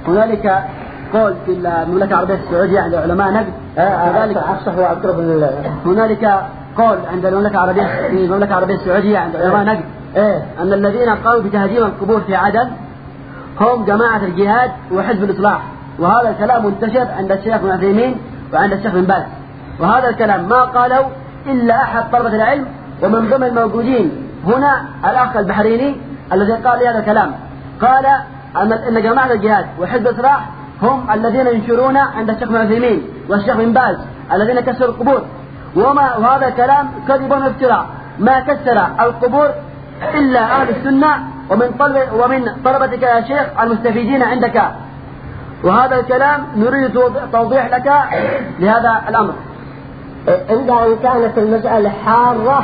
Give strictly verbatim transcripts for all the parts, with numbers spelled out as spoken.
هنالك قول في المملكة العربية السعودية عند علماء نقد كذلك هنالك قول عند المملكة العربية في المملكة العربية السعودية عند علماء نقد أن الذين قاموا بتهديم القبور في عدن هم جماعة الجهاد وحزب الإصلاح، وهذا الكلام منتشر عند الشيخ ابن عثيمين وعند الشيخ بن باز، وهذا الكلام ما قاله إلا أحد طلبة العلم، ومن ضمن الموجودين هنا الأخ البحريني الذي قال لي هذا الكلام، قال أن جماعة الجهاد وحزب الإصلاح هم الذين ينشرون عند الشيخ ابن عثيمين والشيخ بن باز الذين كسروا القبور، وما وهذا الكلام كذب وافتراء، ما كسر القبور إلا أهل السنة ومن طلب ومن طلبتك يا شيخ المستفيدين عندك، وهذا الكلام نريد توضيح لك لهذا الأمر. عندما كانت المسألة حارة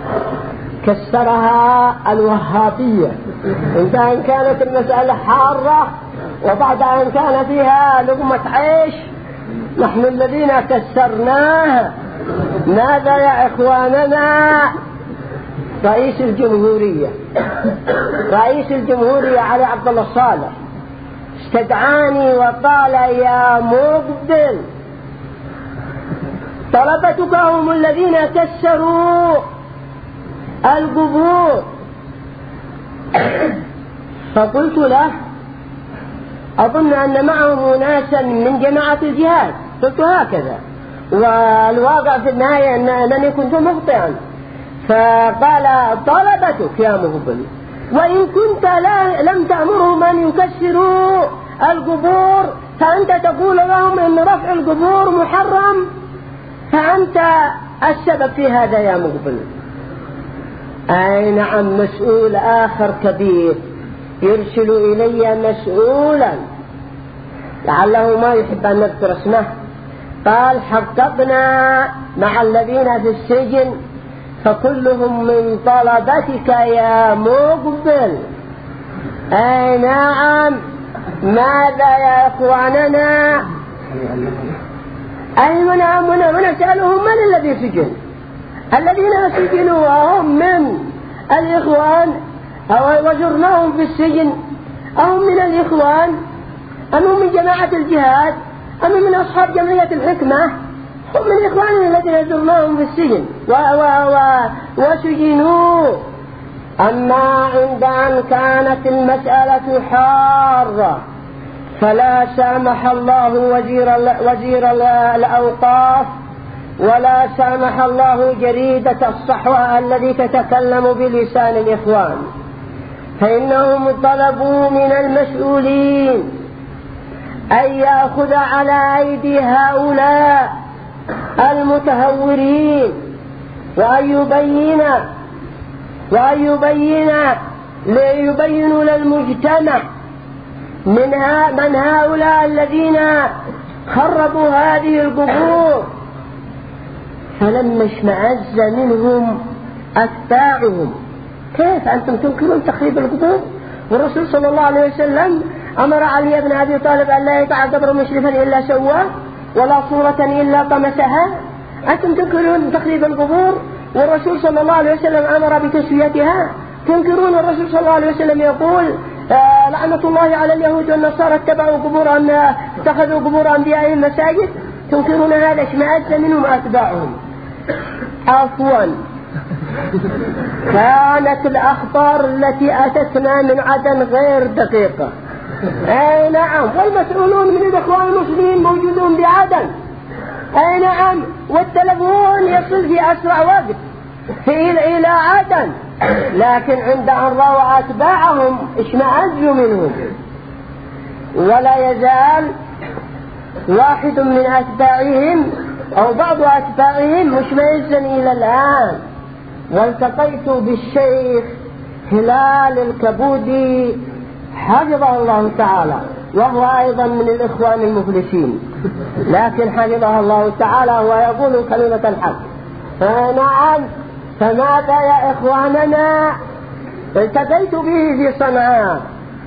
كسرها الوهابية، عندما كانت المسألة حارة وبعد أن كان فيها لقمة عيش نحن الذين كسرناها. ماذا يا إخواننا؟ رئيس الجمهورية رئيس الجمهورية علي عبد الله صالح استدعاني وقال يا مقبل طلبتك هم الذين كسروا القبور، فقلت له أظن أن معهم ناسا من جماعة الجهاد، قلت هكذا، والواقع في النهاية أنني كنت مخطئا. فقال طلبتك يا مقبل وإن كنت لا لم تأمرهم أن يكسروا القبور فأنت تقول لهم أن رفع القبور محرم، فأنت السبب في هذا يا مقبل. أي نعم، مسؤول آخر كبير يرسل إلي مسؤولا لعله ما يحب أن نذكر اسمه، قال حققنا مع الذين في السجن فكلهم من طلبتك يا مقبل. أي نعم، ماذا يا إخواننا؟ أي نعم، ونسألهم من الذي سجن؟ الذين سجنوا هم من الإخوان أو وزرناهم في السجن، أو من الإخوان أم من جماعة الجهاد أم من أصحاب جمعية الحكمة؟ هم من إخواننا الذين زرناهم في السجن و و و وسجنوا. أما عند أن كانت المسألة حارة فلا سامح الله وزير, وزير الأوقاف ولا سامح الله جريدة الصحوة الذي تتكلم بلسان الإخوان، فإنهم طلبوا من المسؤولين أن يأخذ على أيدي هؤلاء المتهورين وأن يبين وأن يبين ليبينوا للمجتمع من, من هؤلاء الذين خربوا هذه القبور. فلما اشمعز منهم أتباعهم، كيف أنتم تنكرون تخريب القبور؟ والرسول صلى الله عليه وسلم أمر علي بن أبي طالب أن لا يقع قبر مشرفا إلا سواه ولا صورة إلا طمسها. أنتم تنكرون تخريب القبور والرسول صلى الله عليه وسلم أمر بتسويتها. تنكرون الرسول صلى الله عليه وسلم يقول آه لعنة الله على اليهود والنصارى اتبعوا قبور اتخذوا قبور أنبيائهم مساجد. تنكرون هذا، اشمعز منهم أتباعهم. عفوا، كانت الأخبار التي أتتنا من عدن غير دقيقة. أي نعم، والمسؤولون من الإخوان المسلمين موجودون بعدن. أي نعم، والتلفون يصل في أسرع وقت في إلى عدن، لكن عند أن رأوا أتباعهم اشمعزوا منهم. ولا يزال واحد من أتباعهم أو بعض أتباعهم مشمئزا إلى الآن. والتقيت بالشيخ هلال الكبودي حفظه الله تعالى، وهو أيضا من الإخوان المفلسين، لكن حفظه الله تعالى ويقول كلمة الحق. نعم، فماذا يا إخواننا؟ التقيت به في صنعاء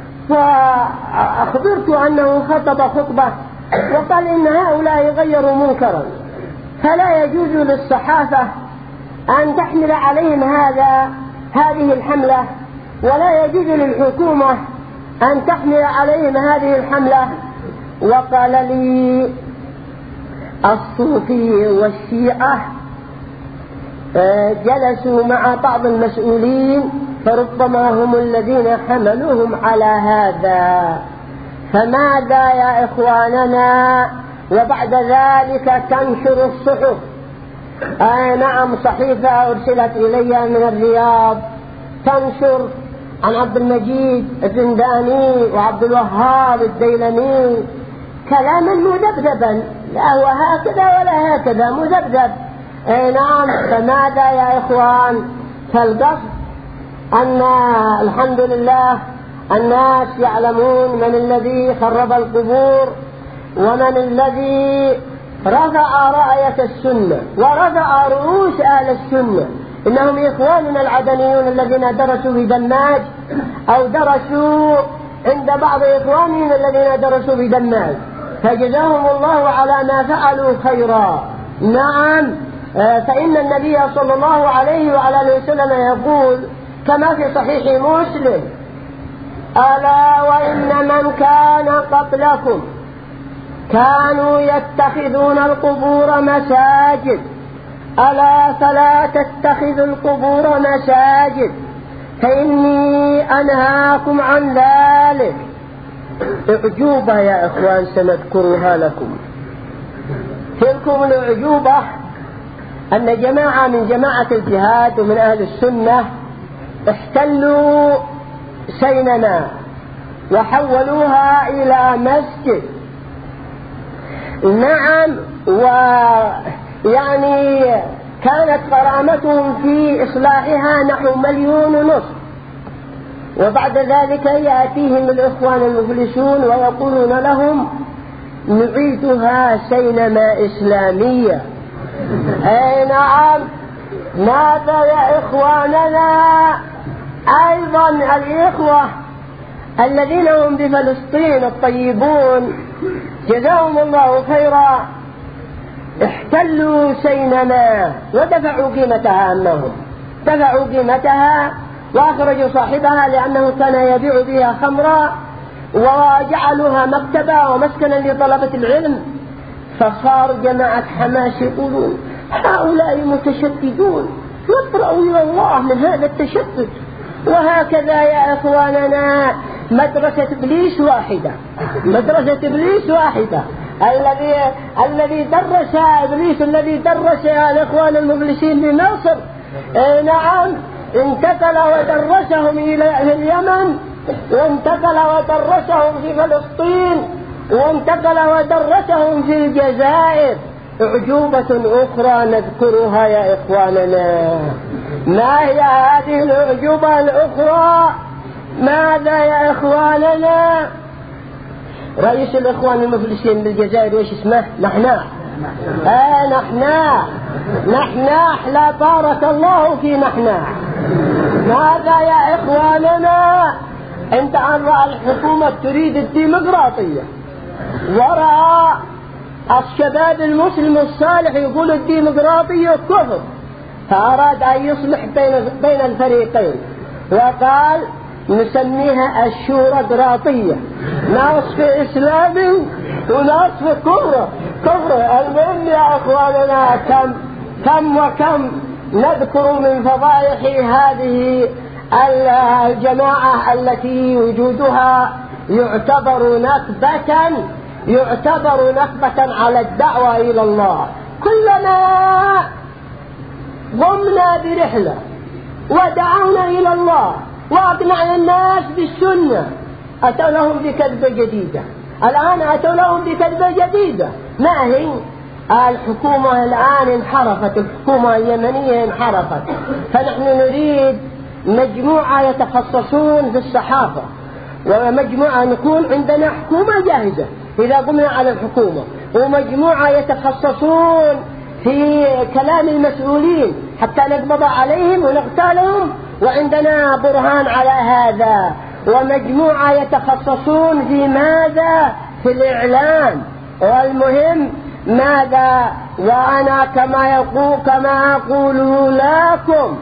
فأخبرت أنه خطب خطبة وقال إن هؤلاء غيروا منكرا، فلا يجوز للصحافة أن تحمل عليهم هذا هذه الحملة، ولا يجوز للحكومة أن تحمل عليهم هذه الحملة، وقال لي الصوفي والشيعة جلسوا مع بعض المسؤولين فربما هم الذين حملوهم على هذا، فماذا يا إخواننا؟ وبعد ذلك تنشر الصحف. آه نعم، صحيفة أرسلت إلي من الرياض تنشر عن عبد المجيد الزنداني وعبد الوهاب الديلمي كلاما مذبذبا، لا هو هكذا ولا هكذا، مذبذب. آه نعم، فماذا يا إخوان؟ فالقصد أن الحمد لله الناس يعلمون من الذي خرب القبور ومن الذي رفع راية السنة ورفع رؤوس أهل السنة. إنهم إخواننا العدنيون الذين درسوا في دماج أو درسوا عند بعض إخواننا الذين درسوا في دماج، فجزاهم الله على ما فعلوا خيرا. نعم، فإن النبي صلى الله عليه وعلى آله وسلم يقول كما في صحيح مسلم: ألا وإن من كان قبلكم كانوا يتخذون القبور مساجد، ألا فلا تتخذوا القبور مساجد فإني أنهاكم عن ذلك. أعجوبة يا إخوان سنذكرها لكم. تلكم الأعجوبة أن جماعة من جماعة الجهاد ومن أهل السنة احتلوا سينما وحولوها إلى مسجد. نعم، ويعني كانت غرامتهم في إصلاحها نحو مليون ونصف، وبعد ذلك يأتيهم الإخوان المفلسون ويقولون لهم نعيدها سينما إسلامية. أي نعم، ماذا يا إخواننا؟ أيضا الإخوة الذين هم بفلسطين الطيبون جزاهم الله خيرا احتلوا سينما ودفعوا قيمتها، أنهم دفعوا قيمتها وأخرجوا صاحبها لأنه كان يبيع بها خمرا، وجعلوها مكتبة ومسكنا لطلبة العلم. فصار جماعة حماس يقولون هؤلاء متشددون، نطرأوا إلى الله من هذا التشدد. وهكذا يا إخواننا مدرسة إبليس واحدة، مدرسة إبليس واحدة. الذي الذي درس إبليس الذي درس الإخوان المفلسين بمصر، نعم، انتقل ودرسهم إلى اليمن، وانتقل ودرسهم في فلسطين، وانتقل ودرسهم في الجزائر. أعجوبة أخرى نذكرها يا إخواننا. ما هي هذه الأعجوبة الأخرى؟ ماذا يا إخواننا؟ رئيس الإخوان المفلسين بالجزائر وش اسمه؟ نحناح. آه نحناح، نحناح، لا بارك الله في نحناح. ماذا يا إخواننا؟ انت عن رأى الحكومة تريد الديمقراطية، ورأى الشباب المسلم الصالح يقول الديمقراطية كفر، فأراد أن يصلح بين بين الفريقين وقال نسميها الشورقراطية، نصف إسلامي ونصف كفر كفر. المهم يا أخواننا كم كم وكم نذكر من فضائح هذه الجماعة التي وجودها يعتبر نكبة يعتبر نكبة على الدعوة إلى الله. كلما قمنا برحلة ودعونا إلى الله وأقنعنا الناس بالسنة أتوا لهم بكذبة جديدة. الآن أتوا لهم بكذبة جديدة. ما هي؟ الحكومة الآن انحرفت، الحكومة اليمنية انحرفت، فنحن نريد مجموعة يتخصصون في الصحافة، ومجموعة نكون عندنا حكومة جاهزة إذا قمنا على الحكومة، ومجموعة يتخصصون في كلام المسؤولين حتى نقبض عليهم ونقتلهم وعندنا برهان على هذا، ومجموعة يتخصصون في ماذا؟ في الإعلام. والمهم ماذا؟ وأنا كما يقول كما أقول لكم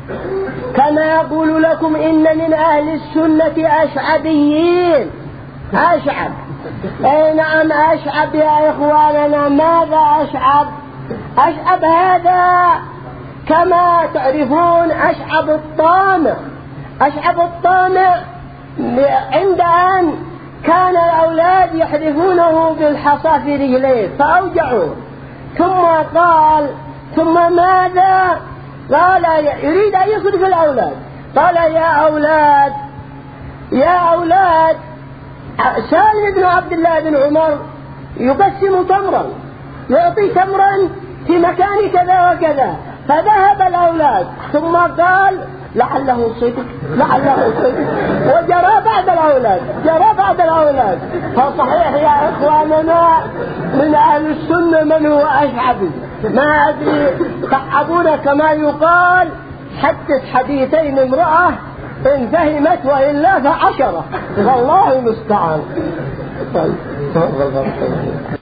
كما أقول لكم إن من أهل السنة أشعبيين، أشعب اي نعم أشعب يا إخواننا. ماذا أشعب؟ أشعب هذا كما تعرفون أشعب الطامع. أشعب الطامع عند أن كان الأولاد يحذفونه بالحصى في رجليه فأوجعوا، ثم قال ثم ماذا؟ قال يريد أن يصرف الأولاد، قال يا أولاد يا أولاد سالم بن عبد الله بن عمر يقسم تمرا، يعطي تمرا في مكان كذا وكذا. فذهب الأولاد ثم قال لعله صدق لعله صدق، وجرى بعد الأولاد جرى بعد الأولاد. فصحيح يا إخواننا من أهل السنة من هو أشعبي؟ ما أدري، صحبونا كما يقال حدث حديثين امرأة إن فهمت وإلا فعشرة، والله المستعان.